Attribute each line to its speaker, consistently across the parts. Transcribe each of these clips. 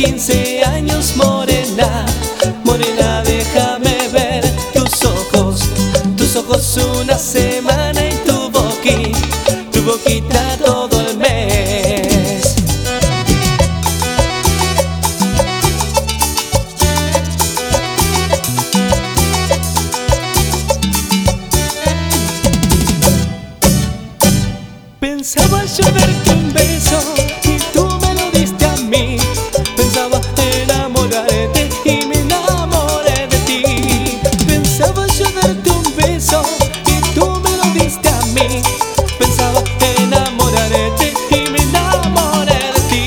Speaker 1: 15 años, morena, morena, déjame ver tus ojos una semana y tu boquita todo el mes. Pensaba yo darte un beso y tú me lo diste a mí. Pensaba enamorarte y me enamoré de ti. Pensaba yo darte un beso y tú me lo diste a mí. Pensaba enamorarte y me enamoré de ti.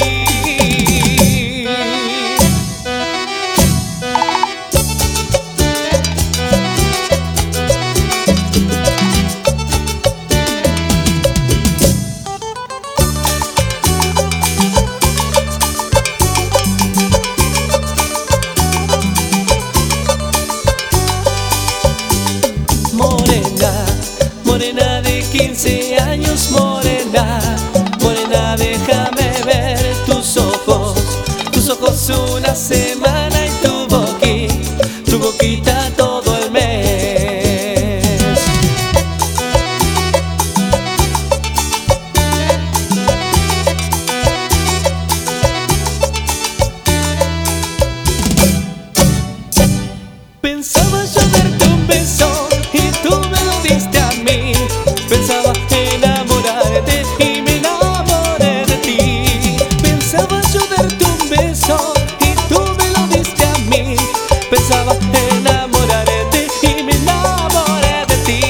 Speaker 1: Morena, morena de 15 años, morena, morena, déjame ver tus ojos una semana y tu boquita todo el mes. Pensaba yo darte un beso y tú me lo diste a mí. Pensaba enamorarte y me enamoré de ti. Pensaba yo darte un beso y tú me lo diste a mí. Pensaba enamorarte y me enamoré de ti.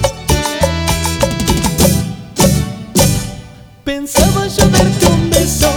Speaker 1: Pensaba yo darte un beso